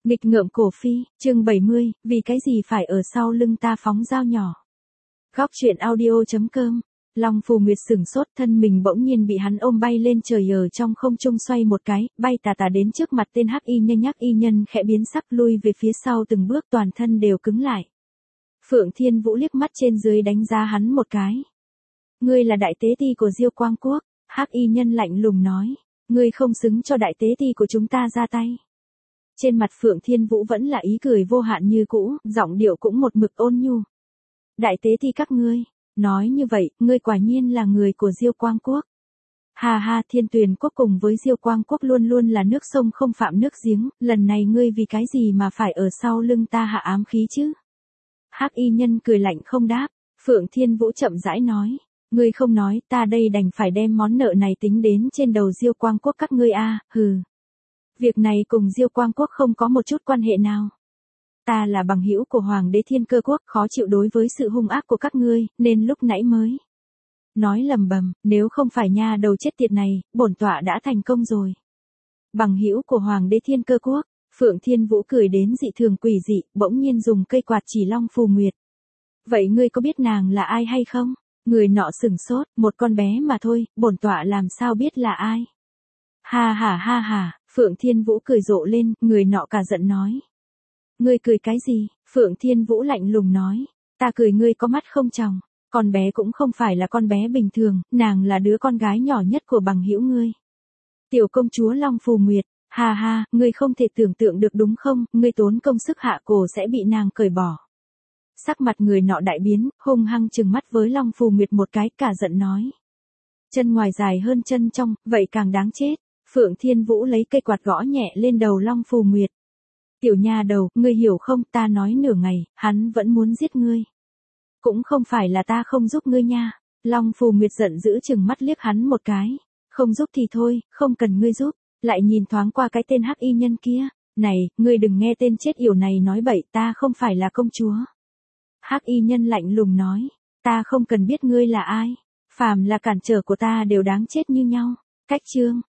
Nghịch ngợm cổ phi, chương 70, vì cái gì phải ở sau lưng ta phóng dao nhỏ. Góc truyện audio.com. Long Phù Nguyệt sửng sốt, thân mình bỗng nhiên bị hắn ôm bay lên trời, ở trong không trung xoay một cái, bay tà tà đến trước mặt tên hắc y nhân. Hắc y nhân khẽ biến sắc, lui về phía sau từng bước, toàn thân đều cứng lại. Phượng Thiên Vũ liếc mắt trên dưới đánh giá hắn một cái. Ngươi là đại tế ti của Diêu Quang Quốc. Hắc y nhân lạnh lùng nói. Ngươi không xứng cho đại tế ti của chúng ta ra tay. Trên mặt Phượng Thiên Vũ vẫn là ý cười vô hạn như cũ, giọng điệu cũng một mực ôn nhu. Đại tế ti các ngươi, nói như vậy, ngươi quả nhiên là người của Diêu Quang Quốc. Ha ha, Thiên Tuyền Quốc cùng với Diêu Quang Quốc luôn luôn là nước sông không phạm nước giếng, lần này ngươi vì cái gì mà phải ở sau lưng ta hạ ám khí chứ? Hắc y nhân cười lạnh không đáp. Phượng Thiên Vũ chậm rãi nói. Ngươi không nói, ta đây đành phải đem món nợ này tính đến trên đầu Diêu Quang Quốc các ngươi a, hừ. Việc này cùng Diêu Quang Quốc không có một chút quan hệ nào. Ta là bằng hữu của Hoàng đế Thiên Cơ Quốc, khó chịu đối với sự hung ác của các ngươi, nên lúc nãy mới nói lầm bầm, nếu không phải nha đầu chết tiệt này, bổn tọa đã thành công rồi. Bằng hữu của Hoàng đế Thiên Cơ Quốc, Phượng Thiên Vũ cười đến dị thường quỷ dị, bỗng nhiên dùng cây quạt chỉ Long Phù Nguyệt. Vậy ngươi có biết nàng là ai hay không? Người nọ sửng sốt, một con bé mà thôi, bổn tọa làm sao biết là ai? Ha ha, Phượng Thiên Vũ cười rộ lên, người nọ cả giận nói. Ngươi cười cái gì? Phượng Thiên Vũ lạnh lùng nói. Ta cười ngươi có mắt không tròng, con bé cũng không phải là con bé bình thường, nàng là đứa con gái nhỏ nhất của bằng hữu ngươi. Tiểu công chúa Long Phù Nguyệt, ha ha, ngươi không thể tưởng tượng được đúng không, ngươi tốn công sức hạ cổ sẽ bị nàng cởi bỏ. Sắc mặt người nọ đại biến, hung hăng trừng mắt với Long Phù Nguyệt một cái, cả giận nói. Chân ngoài dài hơn chân trong, vậy càng đáng chết. Phượng Thiên Vũ lấy cây quạt gõ nhẹ lên đầu Long Phù Nguyệt. Tiểu nha đầu, ngươi hiểu không, ta nói nửa ngày, hắn vẫn muốn giết ngươi. Cũng không phải là ta không giúp ngươi nha. Long Phù Nguyệt giận dữ trừng mắt liếc hắn một cái. Không giúp thì thôi, không cần ngươi giúp. Lại nhìn thoáng qua cái tên hắc y nhân kia. Này, ngươi đừng nghe tên chết yểu này nói bậy, ta không phải là công chúa. Hắc y nhân lạnh lùng nói. Ta không cần biết ngươi là ai. Phàm là cản trở của ta đều đáng chết như nhau. Cách chương.